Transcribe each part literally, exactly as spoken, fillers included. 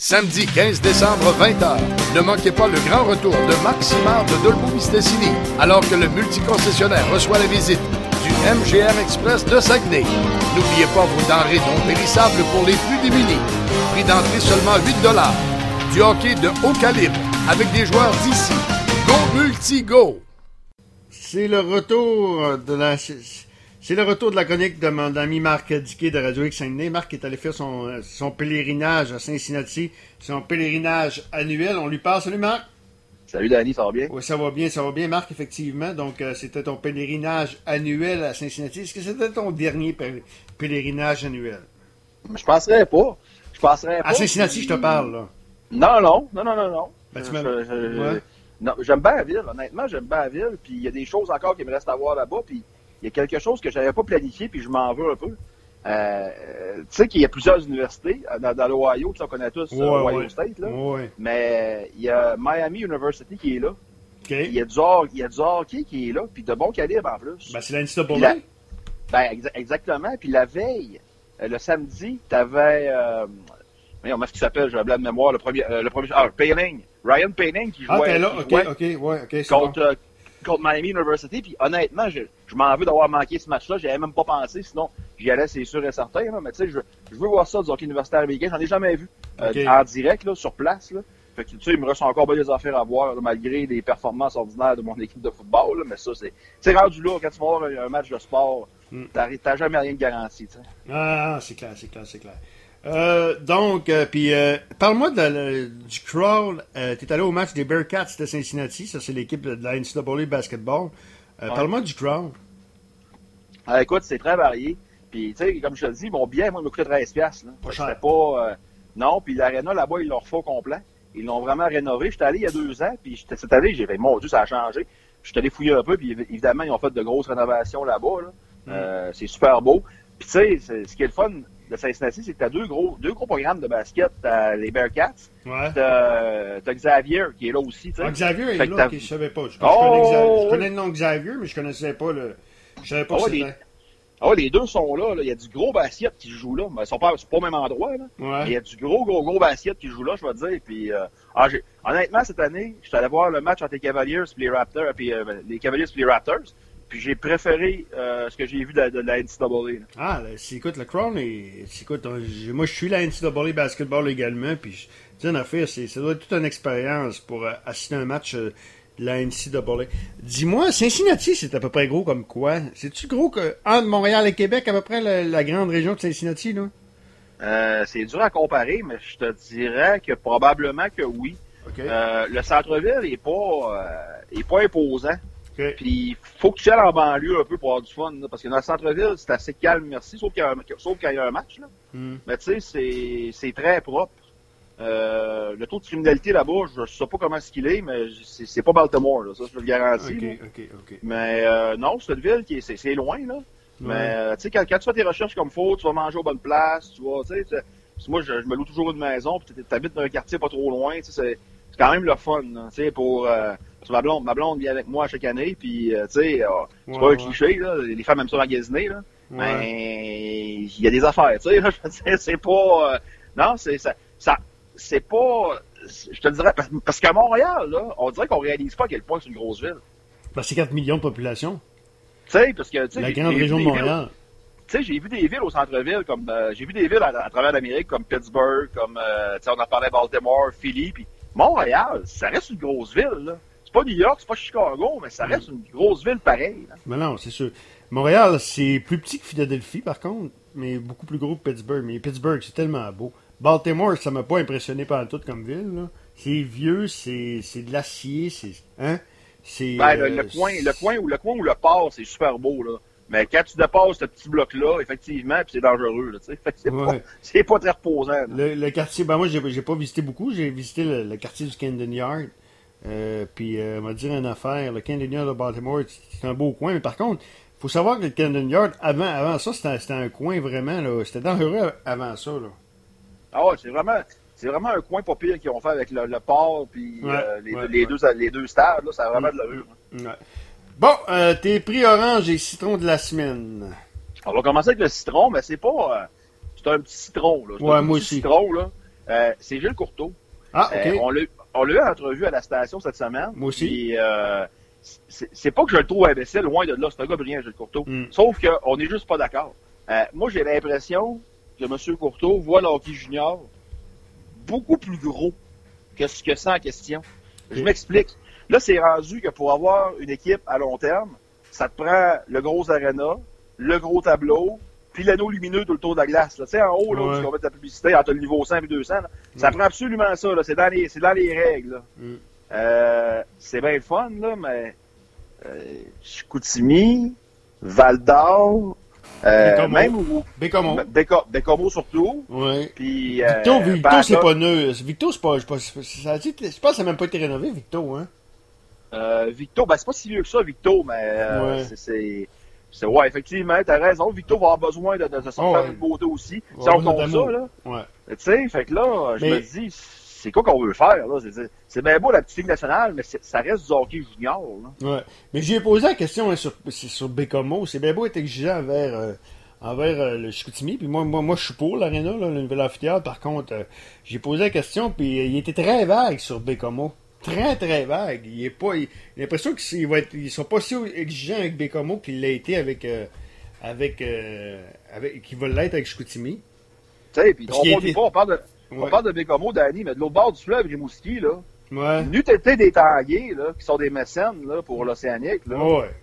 Samedi quinze décembre, vingt heures. Ne manquez pas le grand retour de Marc Simard de Dolbeau-Mistassini, alors que le multiconcessionnaire reçoit la visite du M G R Express de Saguenay. N'oubliez pas vos denrées non périssables pour les plus démunis. Prix d'entrée seulement huit dollars. Du hockey de haut calibre, avec des joueurs d'ici. Go Multi Go! C'est le retour de la... C'est le retour de la chronique de mon ami Marc Diquet de Radio X Saguenay. Marc est allé faire son, son pèlerinage à Cincinnati, son pèlerinage annuel. On lui parle. Salut Marc! Salut Danny, ça va bien? Oui, ça va bien, ça va bien Marc, effectivement. Donc, euh, c'était ton pèlerinage annuel à Cincinnati. Est-ce que c'était ton dernier pèl- pèlerinage annuel? Je penserais pas. Je penserais pas. À Cincinnati, puis... je te parle, là. Non, non, non, non, non, non. Ben, tu je, je, je, ouais. non, j'aime bien la ville, honnêtement, j'aime bien la ville. Puis il y a des choses encore qui me restent à voir là-bas. Puis il y a quelque chose que je n'avais pas planifié, puis je m'en veux un peu. Euh, tu sais qu'il y a plusieurs universités dans, dans l'Ohio, on connaît tous ouais, Ohio ouais. State, là. Ouais. Mais il y a Miami University qui est là. Okay. Il y a du hockey, il y a du hockey qui est là, puis de bon calibre en plus. Ben, c'est l'N C A A. Ben, exa- exactement. Puis la veille, euh, le samedi, t'avais... Euh, mais on m'a ce qu'il s'appelle, j'ai un blanc de mémoire, le premier... Euh, le premier ah, Payling. Ryan Payling qui jouait... Ah, t'es là, ok, ok, ok, ouais, ok, c'est contre, bon. euh, contre Miami University. Puis honnêtement, je, je m'en veux d'avoir manqué ce match-là. J'y avais même pas pensé, sinon j'y allais, c'est sûr et certain. Là, mais tu sais, je, je veux voir ça du hockey universitaire américain. J'en ai jamais vu euh, okay. en direct, là, sur place. Là. Fait que tu sais, il me reste encore bien des affaires à voir, là, malgré les performances ordinaires de mon équipe de football. Là, mais ça, c'est... Tu sais, rendu là, quand tu vas voir un, un match de sport, mm. t'as, t'as jamais rien de garanti. T'sais. Ah, c'est clair, c'est clair, c'est clair. Euh, donc, euh, puis euh, parle-moi de la, le, du crowd. Euh, tu es allé au match des Bearcats de Cincinnati. Ça, c'est l'équipe de la N C A A basketball. Euh, ouais. Parle-moi du crowd. Ah, écoute, c'est très varié. Puis, tu sais, comme je te le dis, mon billet, moi, il me coûtait treize dollars. Là. Pas cher. C'était pas... Euh, non, puis l'aréna, là-bas, ils l'ont refait au complet. Ils l'ont vraiment rénové. J'étais allé il y a deux ans, puis cette année, j'ai fait, mon Dieu, ça a changé. J'étais allé fouiller un peu, puis évidemment, ils ont fait de grosses rénovations là-bas. Là. Mm. Euh, c'est super beau. Puis, tu sais, ce qui est le fun de Cincinnati, c'est que tu as deux gros, deux gros programmes de basket. T'as les Bearcats, ouais. t'as, t'as Xavier qui est là aussi. Ah, Xavier est là, ok, je savais pas. Je, oh! je, connais Xavier, je connais le nom Xavier, mais je connaissais pas le. Je savais pas oh, que c'était. Les... Ah, les deux sont là, là. Il y a du gros basket qui joue là. Mais ils sont pas, sont pas au même endroit. Là. Ouais. Il y a du gros, gros, gros basket qui joue là, je vais te dire. Puis, euh, ah, j'ai... honnêtement, cette année, je suis allé voir le match entre les Cavaliers et les Raptors, puis euh, les Cavaliers et les Raptors. Puis j'ai préféré euh, ce que j'ai vu de, de, de la N C A A. Là. Ah, là, c'est, écoute, le Crown, est, c'est, écoute, on, moi je suis la N C A A basketball également, puis je dis une affaire, c'est, ça doit être toute une expérience pour euh, assister à un match euh, de la N C A A. Dis-moi, Cincinnati, c'est à peu près gros comme quoi? C'est-tu gros que entre Montréal et Québec, à peu près la, la grande région de Cincinnati, là? Euh, c'est dur à comparer, mais je te dirais que probablement que oui. Okay. Euh, le centre-ville est pas, euh, est pas imposant. Okay. Puis il faut que tu ailles en banlieue un peu pour avoir du fun, là, parce que dans le centre-ville, c'est assez calme, merci, sauf, qu'il y a un, sauf quand il y a un match. Là. Mm. Mais tu sais, c'est, c'est très propre. Euh, le taux de criminalité là-bas, je ne sais pas comment est-ce qu'il est, mais c'est, c'est pas Baltimore, là, ça je te le garantis. Okay, okay, okay. Mais euh, non, c'est une ville qui est, c'est, c'est loin, là. Ouais. Mais euh, tu sais, quand, quand tu fais tes recherches comme il faut, tu vas manger aux bonnes places, tu vois, tu sais, moi je, je me loue toujours une maison, puis tu habites dans un quartier pas trop loin, tu sais, c'est, c'est quand même le fun, tu sais, pour... Euh, ma blonde, ma blonde vient avec moi chaque année, puis euh, tu sais, euh, c'est ouais, pas un ouais. cliché, là, les femmes aiment ça magasiner, là, ouais. mais il y a des affaires, tu sais, là, je veux dire, c'est pas, euh, non, c'est ça, ça, c'est pas, je te dirais, parce, parce qu'à Montréal, là, on dirait qu'on réalise pas à quel point c'est une grosse ville. Ben, c'est quatre millions de population. Tu sais, parce que, tu sais, la grande région de Montréal. Tu sais, j'ai vu des villes au centre-ville, comme, euh, j'ai vu des villes à, à travers l'Amérique, comme Pittsburgh, comme, euh, tu sais, on en parlait Baltimore, Philly, puis Montréal, ça reste une grosse ville, là. C'est pas New York, c'est pas Chicago, mais ça reste une grosse ville pareille. Là. Mais non, c'est sûr. Montréal, c'est plus petit que Philadelphie, par contre, mais beaucoup plus gros que Pittsburgh. Mais Pittsburgh, c'est tellement beau. Baltimore, ça m'a pas impressionné par tout comme ville. Là. C'est vieux, c'est, c'est de l'acier, c'est... Hein? C'est, ben, le, euh, le, coin, le, coin où, le coin où le port, c'est super beau, là. Mais quand tu dépasses ce petit bloc-là, effectivement, puis c'est dangereux, là, tu sais. C'est, ouais. pas, c'est pas très reposant. Le, le quartier, ben moi, j'ai, j'ai pas visité beaucoup. J'ai visité le, le quartier du Camden Yard. Euh, puis, euh, on va dire une affaire, le Camden Yard de Baltimore, c'est un beau coin, mais par contre, il faut savoir que le Camden Yard, avant, avant ça, c'était, c'était un coin vraiment, là, c'était dangereux avant ça, là. Ah ouais, c'est vraiment, c'est vraiment un coin pas pire qu'ils ont fait avec le, le port, puis ouais, euh, les, ouais, les, ouais. Deux, les deux stades, là, ça a vraiment mmh, de l'allure. Mmh, ouais. Bon, euh, tes prix orange et citron de la semaine. On va commencer avec le citron, mais c'est pas, euh, c'est un petit citron, là. C'est ouais, un moi petit aussi. citron, là. Euh, c'est Gilles Courteau. Ah, OK. Euh, on l'a on l'a eu en entrevue à la station cette semaine. Moi aussi. Puis, euh, c'est, c'est pas que je le trouve imbécile, loin de là. C'est un gars brillant, Gilles Courteau. Mm. Sauf qu'on n'est juste pas d'accord. Euh, moi, j'ai l'impression que M. Courteau voit le hockey junior beaucoup plus gros que ce que c'est en question. Je m'explique. Là, c'est rendu que pour avoir une équipe à long terme, ça te prend le gros aréna, le gros tableau, puis l'anneau lumineux tout le tour de la glace. Tu sais, en haut, là, ouais. où tu vas mettre ta publicité entre le niveau cent et deux cents, là, ça ouais. prend absolument ça. Là. C'est, dans les, c'est dans les règles. Là. Mm. Euh, c'est bien le fun, là, mais euh, Chicoutimi, Val-d'Or, euh, même où... Bécomo. Béco- Bécomo surtout. Oui. Puis, euh, Victo, Victo Backup, c'est pas neuf. Victo, c'est pas... Je pense que ça, je pense que ça n'a même pas été rénové, Victo, hein? Euh, Victo, ben c'est pas si vieux que ça, Victo, mais euh, ouais. c'est, c'est, c'est... Ouais, effectivement, t'as raison. Victo va avoir besoin de, de, de sortir oh, ouais. une beauté aussi. Ouais, si on compte ça, là. Ouais. Tu sais, fait que là, je mais... me dis, c'est quoi qu'on veut faire, là? C'est, c'est, c'est bien beau la petite ligue nationale, mais c'est, ça reste du hockey junior, là. Ouais. Mais j'ai posé la question hein, sur, sur Bécomo. C'est bien beau être exigeant envers... Euh... envers euh, le Chicoutimi, puis moi, moi, moi je suis pour l'aréna, là, le nouvel amphithéâtre. Par contre, euh, j'ai posé la question, puis euh, il était très vague sur Bécomo. Très, très vague. Il est pas, il, j'ai l'impression qu'ils va être, ils sont pas si exigeants avec Bécomo qu'il l'a été avec, euh, avec, euh, avec, qu'ils veulent l'être avec Chicoutimi. Tu sais, puis on, était... on parle de, ouais. on parle de Bécomo, Danny, mais de l'autre bord du fleuve, Rimouski, là. Ouais. N'eût été des Tanguay, là, qui sont des mécènes, là, pour l'Océanique, là. Ouais.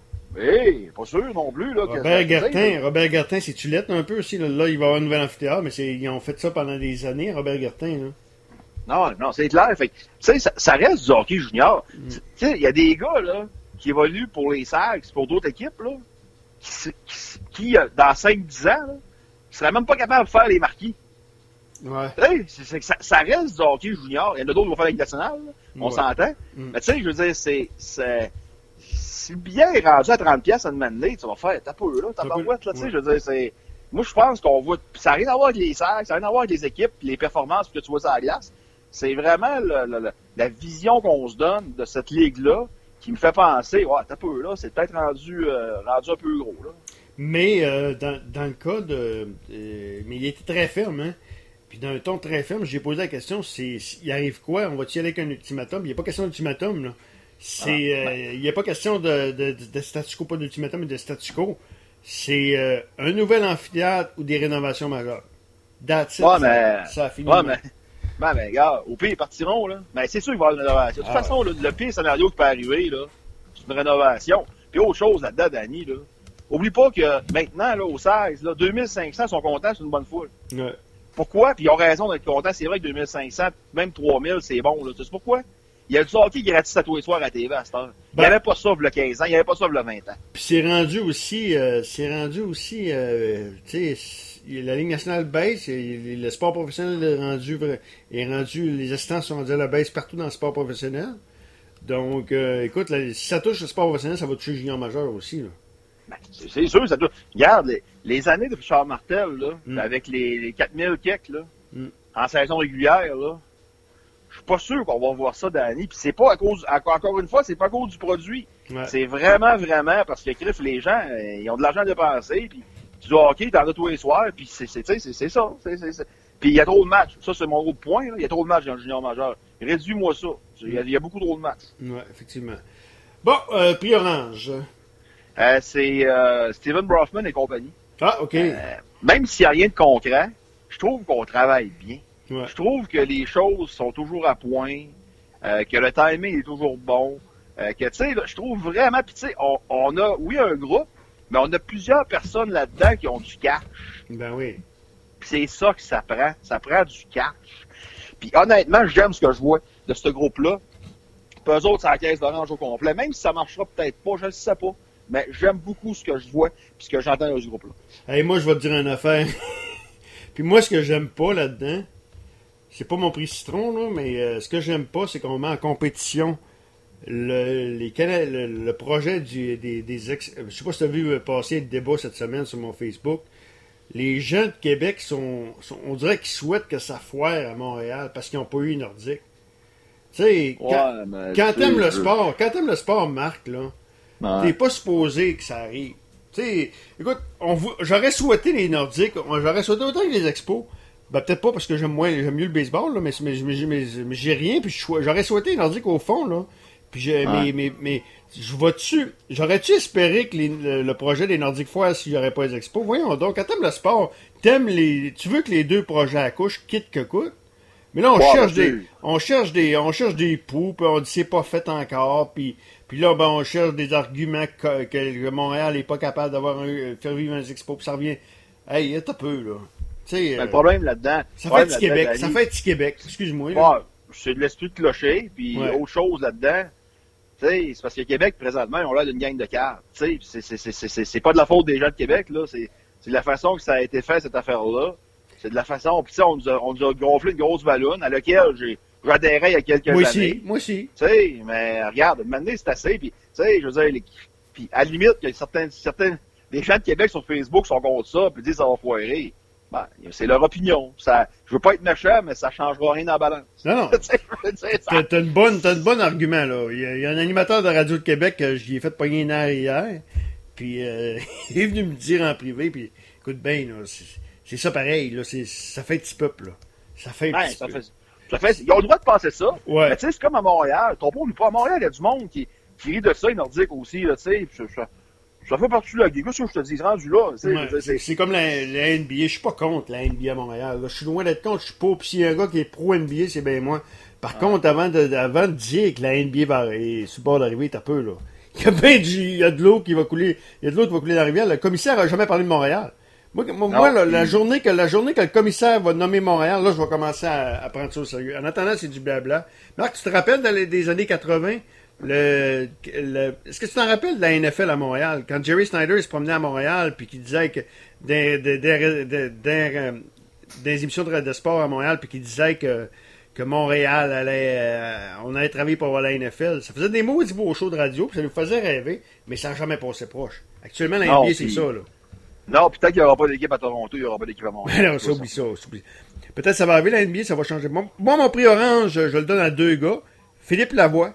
Hé, pas sûr non plus, là. Robert Gartin, Robert Gartin, c'est Tulette un peu aussi, là. Là, il va y avoir un nouvel amphithéâtre, mais c'est, ils ont fait ça pendant des années, Robert Gartin, là. Non, non, c'est clair. Fait tu sais, ça, ça reste du hockey junior. Mm. Tu sais, il y a des gars, là, qui évoluent pour les Sags, pour d'autres équipes, là, qui, qui, qui dans cinq dix ans, là, seraient même pas capables de faire les marquis. Ouais. Tu sais, c'est, ça, ça reste du hockey junior. Il y en a d'autres qui vont faire la Ligue nationale, là, on ouais. s'entend. Mm. Mais tu sais, je veux dire, c'est, c'est, si le billet est rendu à trente piastres à demander, tu vas faire, t'as peu, là, t'as pas boîte, là, tu sais, je veux dire, c'est, moi, je pense qu'on voit, ça n'a rien à voir avec les Sags, ça n'a rien à voir avec les équipes, les performances que tu vois sur la glace. C'est vraiment le, le, le, la vision qu'on se donne de cette ligue-là qui me fait penser, ouais, t'as peu, là, c'est peut-être rendu, euh, rendu un peu gros, là. Mais, euh, dans, dans le cas de, euh, mais il était très ferme, hein. Puis dans un ton très ferme, j'ai posé la question, c'est, il arrive quoi? On va-tu y aller avec un ultimatum? Il n'y a pas question d'ultimatum, là. C'est, ah, euh, il n'y a pas question de, de, de, de statu quo, pas d'ultimatum, mais de statu quo. C'est euh, un nouvel amphithéâtre ou des rénovations majeures. That's it, ouais, ça, mais, ça a fini. Ouais, mais, ben, ben, gars, au pire, ils partiront, là. Mais c'est sûr qu'il va y avoir une rénovation. De toute ah, façon, ouais. le, le pire scénario qui peut arriver, là, c'est une rénovation. Puis autre chose là-dedans, Danny, là. Oublie pas que maintenant, là, au seize, là, deux mille cinq cents sont contents, c'est une bonne foule. Ouais. Pourquoi? Puis ils ont raison d'être contents. C'est vrai que deux mille cinq cents, même trois mille, c'est bon, là. Tu sais pourquoi? Il y a du hockey gratis à tous les soirs à T V à cette heure. Il n'y ben, avait pas ça il y a quinze ans, il n'y avait pas ça il y a vingt ans. Puis c'est rendu aussi, euh, c'est rendu aussi, euh, tu sais, la Ligue nationale baisse, et le sport professionnel est rendu, est rendu, les assistants sont rendus à la baisse partout dans le sport professionnel. Donc, euh, écoute, là, si ça touche le sport professionnel, ça va toucher le junior majeur aussi, là. Ben, c'est, c'est sûr, ça touche. Regarde, les, les années de Richard Martel, là, mm. avec les, les quatre mille kicks, là, mm. en saison régulière, là, je suis pas sûr qu'on va voir ça d'année. Puis c'est pas à cause, encore une fois, c'est pas à cause du produit. Ouais. C'est vraiment, vraiment parce que Criff, les gens, ils ont de l'argent à dépenser. Puis tu dis, OK, t'en as tous les soirs. Puis c'est, c'est, c'est, c'est ça. C'est, c'est, c'est. Puis il y a trop de matchs. Ça, c'est mon gros point. Il y a trop de matchs dans le junior majeur. Réduis-moi ça. Il y, a, il y a beaucoup trop de matchs. Oui, effectivement. Bon, euh, prix orange. Euh, c'est euh, Steven Brofman et compagnie. Ah, OK. Euh, même s'il n'y a rien de concret, je trouve qu'on travaille bien. Ouais. Je trouve que les choses sont toujours à point, euh, que le timing est toujours bon, euh, que, tu sais, je trouve vraiment, puis tu sais, on, on a, oui, un groupe, mais on a plusieurs personnes là-dedans qui ont du cash. Ben oui. Puis c'est ça que ça prend, ça prend du cash. Puis honnêtement, j'aime ce que je vois de ce groupe-là. Puis eux autres, c'est la caisse d'orange au complet, même si ça marchera peut-être pas, je ne sais pas, mais j'aime beaucoup ce que je vois puis ce que j'entends dans ce groupe-là. Hey, moi, je vais te dire une affaire. Puis moi, ce que j'aime pas là-dedans, c'est pas mon prix citron, là, mais euh, ce que j'aime pas, c'est qu'on met en compétition le, les, le, le projet du, des, des ex... Je sais pas si tu as vu passer le débat cette semaine sur mon Facebook. Les gens de Québec sont, sont on dirait qu'ils souhaitent que ça foire à Montréal parce qu'ils n'ont pas eu Nordique. Tu sais, quand, ouais, quand t'aimes le sport, quand t'aimes le sport, Marc, là, ouais. T'es pas supposé que ça arrive. Tu sais, écoute, on, j'aurais souhaité les Nordiques, j'aurais souhaité autant que les Expos, Ben, peut-être pas parce que j'aime moins, j'aime mieux le baseball, là, mais, mais, mais, mais, mais j'ai rien, puis j'aurais souhaité Nordique au fond, là. Puis j'ai, ouais. mais, mais, mais, je vois-tu, j'aurais-tu espéré que les, le, le projet des Nordiques Foires s'il n'y aurait pas les expos? Voyons donc, quand t'aimes le sport, t'aimes les, tu veux que les deux projets accouchent, quitte que coûte. Mais là, on Ouais, cherche ben, des, on cherche des, on cherche des poux, puis on dit c'est pas fait encore, puis, puis là, ben, on cherche des arguments que, que Montréal n'est pas capable d'avoir un, faire vivre un expo, puis ça revient, hey, t'as peu, là. Ben, euh, le problème là-dedans, ça fait petit Québec, ça fait petit Québec, excuse-moi. Ouais, c'est de l'esprit de clocher, puis ouais. autre chose là-dedans, tu sais, c'est parce que Québec, présentement, ils ont l'air d'une gang de cartes, tu sais, c'est, c'est, c'est, c'est pas de la faute des gens de Québec, là, c'est, c'est de la façon que ça a été fait, cette affaire-là, c'est de la façon, puis on nous a, on nous a gonflé une grosse ballonne à laquelle j'ai, j'adhérais il y a quelques moi années. Moi aussi, moi aussi. Tu sais, mais regarde, maintenant, c'est assez, puis, tu sais, je veux dire, les, puis à la limite, il y a certains, certains, les gens de Québec sur Facebook sont contre ça, puis disent ça va foirer. Ben, c'est leur opinion. Ça, je veux pas être méchant, mais ça changera rien dans la balance. Non, non. t'as, t'as, une bonne, t'as une bonne argument, là. Il y, a, il y a un animateur de Radio de Québec que j'y ai fait pogner une heure hier, puis euh, il est venu me dire en privé, puis écoute bien, là, c'est, c'est ça pareil, là, c'est, ça fait petit peuple, là. Ça fait ouais, petit ça peuple. Fait, ça fait, ils ont le droit de penser ça. Ouais. Mais tu sais, c'est comme à Montréal. Ton pauvre, pas à Montréal, il y a du monde qui, qui rit de ça, les Nordiques aussi, là, tu sais. Ça fait partie de la game. Qu'est-ce que je te dis, rendu là? Ouais, c'est, c'est comme la, la N B A. Je suis pas contre la N B A à Montréal. Là. Je suis loin d'être contre. Je suis pas. Puis s'il y a un gars qui est pro-N B A, c'est bien moi. Par ah. contre, avant de, avant de dire que la N B A va, est sur le bord d'arriver, t'as peu, là. Il y a bien du, il y a de l'eau qui va couler. Il y a de l'eau qui va couler dans la rivière. Le commissaire a jamais parlé de Montréal. Moi, moi, non, moi là, la journée que la journée que le commissaire va nommer Montréal, là, je vais commencer à, à prendre ça au sérieux. En attendant, c'est du blabla. Marc, tu te rappelles dans les des années quatre-vingts? Le, le, est-ce que tu t'en rappelles de la N F L à Montréal? Quand Jerry Snyder se promenait à Montréal puis qu'il disait que des, des, des, des, des, des émissions de, de sport à Montréal puis qu'il disait que, que Montréal allait euh, on allait travailler pour avoir la N F L. Ça faisait des maudits beaux shows de radio puis ça nous faisait rêver, mais ça n'a jamais passé proche. Actuellement, la N B A, c'est ça, là. Non, peut-être qu'il n'y aura pas d'équipe à Toronto, il n'y aura pas d'équipe à Montréal. non, ça, oublie ça, ça oublie. Peut-être que ça va arriver, la N B A, ça va changer. Moi, bon, mon prix orange, je, je le donne à deux gars. Philippe Lavoie.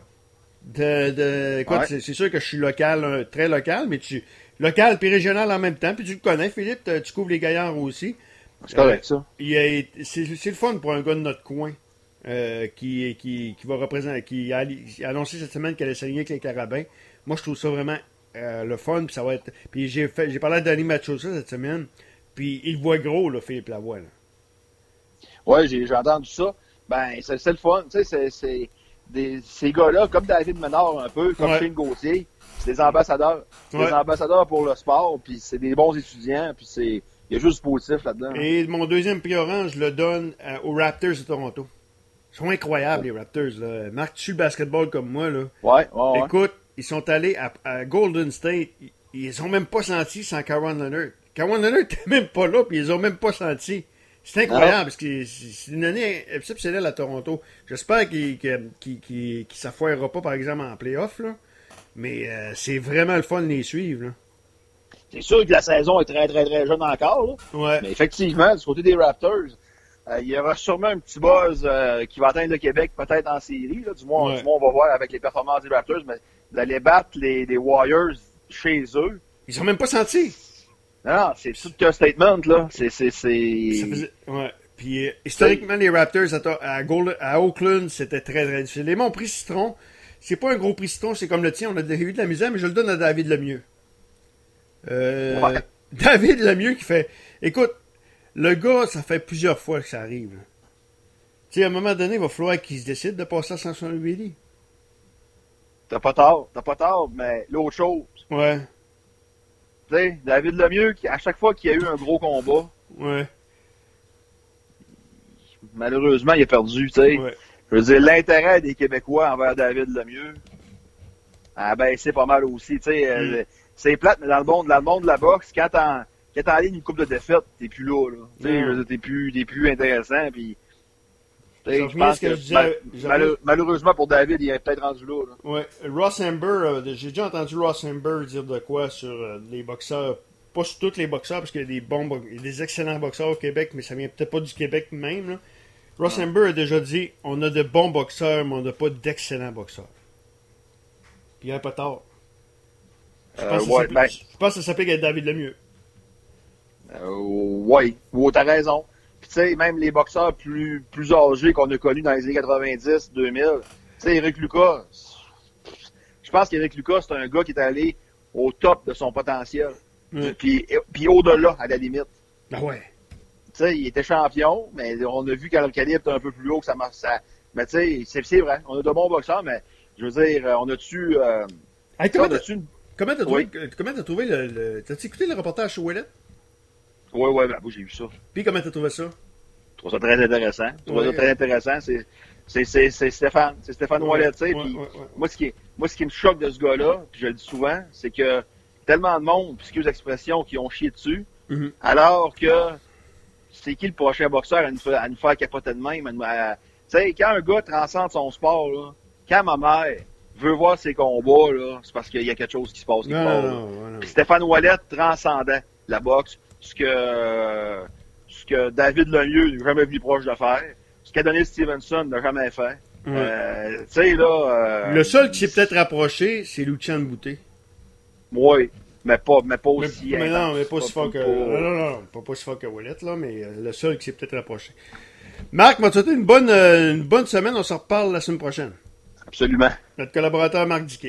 De, de, écoute, ouais. c'est, c'est sûr que je suis local, un, très local, mais tu local puis régional en même temps. Puis tu le connais, Philippe, tu couvres les gaillards aussi. C'est correct, euh, ça. Il a, c'est, c'est le fun pour un gars de notre coin euh, qui, qui, qui va représenter, qui a, il a annoncé cette semaine qu'elle allait s'aligner avec les Carabins. Moi, je trouve ça vraiment euh, le fun. Puis ça va être. Puis j'ai fait, j'ai parlé à Danny Machosa cette semaine. Puis il voit gros, là, Philippe Lavoie. Là. Ouais, j'ai, j'ai entendu ça. Ben, c'est, c'est le fun. Tu sais, c'est. c'est... Des, ces gars-là, comme David Menard un peu, comme ouais. Shane Gauthier, c'est des ambassadeurs. C'est ouais. des ambassadeurs pour le sport, puis c'est des bons étudiants, puis c'est il y a juste du positif là-dedans. Et hein. Mon deuxième prix orange, je le donne à, aux Raptors de Toronto. Ils sont incroyables, ouais. les Raptors. Là. Marc, tu suis le basketball comme moi. Là. Ouais, ouais, Écoute, ouais. ils sont allés à, à Golden State. Ils, ils ont même pas senti sans Kawhi Leonard. Kawhi Leonard n'était même pas là, puis ils ont même pas senti. C'est incroyable, non. parce que c'est une année exceptionnelle à Toronto. J'espère qu'il qu'il, qu'il, qu'il, qu'il s'affoirera pas, par exemple, en play-off, là. Mais euh, c'est vraiment le fun de les suivre, là. C'est sûr que la saison est très, très, très jeune encore, là. Ouais. Mais effectivement, du côté des Raptors, euh, il y aura sûrement un petit buzz euh, qui va atteindre le Québec, peut-être en série, là. Du moins, ouais. du moins, on va voir avec les performances des Raptors, mais d'aller battre les, les Warriors chez eux. Ils ont même pas senti. Non, c'est tout qu'un statement, là. C'est, c'est, c'est... Ça faisait... Ouais. Puis, euh, historiquement, les Raptors à, à, Gold... à Oakland, c'était très, très difficile. Et mon prix citron, c'est pas un gros prix citron, c'est comme le tien, on a eu de la misère, mais je le donne à David Lemieux. Euh... Ouais. David Lemieux qui fait... Écoute, le gars, ça fait plusieurs fois que ça arrive. Tu sais, à un moment donné, il va falloir qu'il se décide de passer à cent soixante-huit. T'as pas tort, t'as pas tort, mais l'autre chose... Ouais. Tu sais, David Lemieux, à chaque fois qu'il y a eu un gros combat, ouais. malheureusement, il a perdu, tu sais. Ouais. Je veux dire, l'intérêt des Québécois envers David Lemieux a baissé pas mal aussi, tu sais. Mm. Euh, c'est plate, mais dans le monde, dans le monde de la boxe, quand t'en, quand t'en ligne une coupe de défaite, t'es plus là, là. Tu sais, mm. t'es plus, t'es plus intéressant, puis... Je pense que, que je disais, mal, malheure, malheureusement pour David, il est peut-être rendu là. là. Ouais. Ross Amber, euh, j'ai déjà entendu Ross Amber dire de quoi sur euh, les boxeurs. Pas sur tous les boxeurs, parce qu'il y a des bons, il y a des excellents boxeurs au Québec, mais ça vient peut-être pas du Québec même. Là. Ross Amber a déjà dit, on a de bons boxeurs, mais on n'a pas d'excellents boxeurs. Puis il n'y a pas tort. Je pense, euh, ouais, ben, je pense que ça s'applique à David Lemieux. Euh, oui, ouais, t'as raison. Puis, tu sais, même les boxeurs plus, plus âgés qu'on a connus dans les années quatre-vingt-dix, deux mille, tu sais, Eric Lucas, je pense qu'Eric Lucas, c'est un gars qui est allé au top de son potentiel. Mm. Puis, puis au-delà, à la limite. Ah ouais. Tu sais, il était champion, mais on a vu quand le calibre était un peu plus haut que ça marche. Ça... Mais tu sais, c'est, c'est vrai, on a de bons boxeurs, mais je veux dire, on a-tu... Euh... Hey, comment, t'as, une... comment t'as trouvé, oui. comment t'as trouvé le, le... T'as-tu écouté le reportage sur Ouellet? Oui, oui, ben, j'ai vu ça. Puis comment t'as trouvé ça? Je trouve ça très intéressant. Je trouve ouais. ça très intéressant. C'est, c'est, c'est, c'est Stéphane. C'est Stéphane ouais. Ouellet, tu sais. Ouais, ouais, ouais. Moi, ce qui est, moi, ce qui me choque de ce gars-là, puis je le dis souvent, c'est que tellement de monde, excuse l'expression, qui ont chié dessus, mm-hmm. alors que c'est qui le prochain boxeur à nous faire, à nous faire capoter de même? Tu sais, quand un gars transcende son sport, là, quand ma mère veut voir ses combats, là, c'est parce qu'il y a quelque chose qui se passe. Quelque non, part, non, non, non. Puis Stéphane Ouellet transcendait la boxe, ce que, ce que David Lemieux n'est jamais venu proche de faire, ce qu'Adonis Stevenson n'a jamais fait. Ouais. Euh, tu sais, là... Euh, le seul qui s'est peut-être rapproché, c'est Lucien Boutet. Oui, mais pas, mais pas aussi... Mais, mais non, mais pas si fort que... Non, non, non, pas, pas si fort que Ouellet, là, mais euh, le seul qui s'est peut-être rapproché. Marc, m'a souhaité une bonne, euh, une bonne semaine. On s'en reparle la semaine prochaine. Absolument. Notre collaborateur Marc Diquet.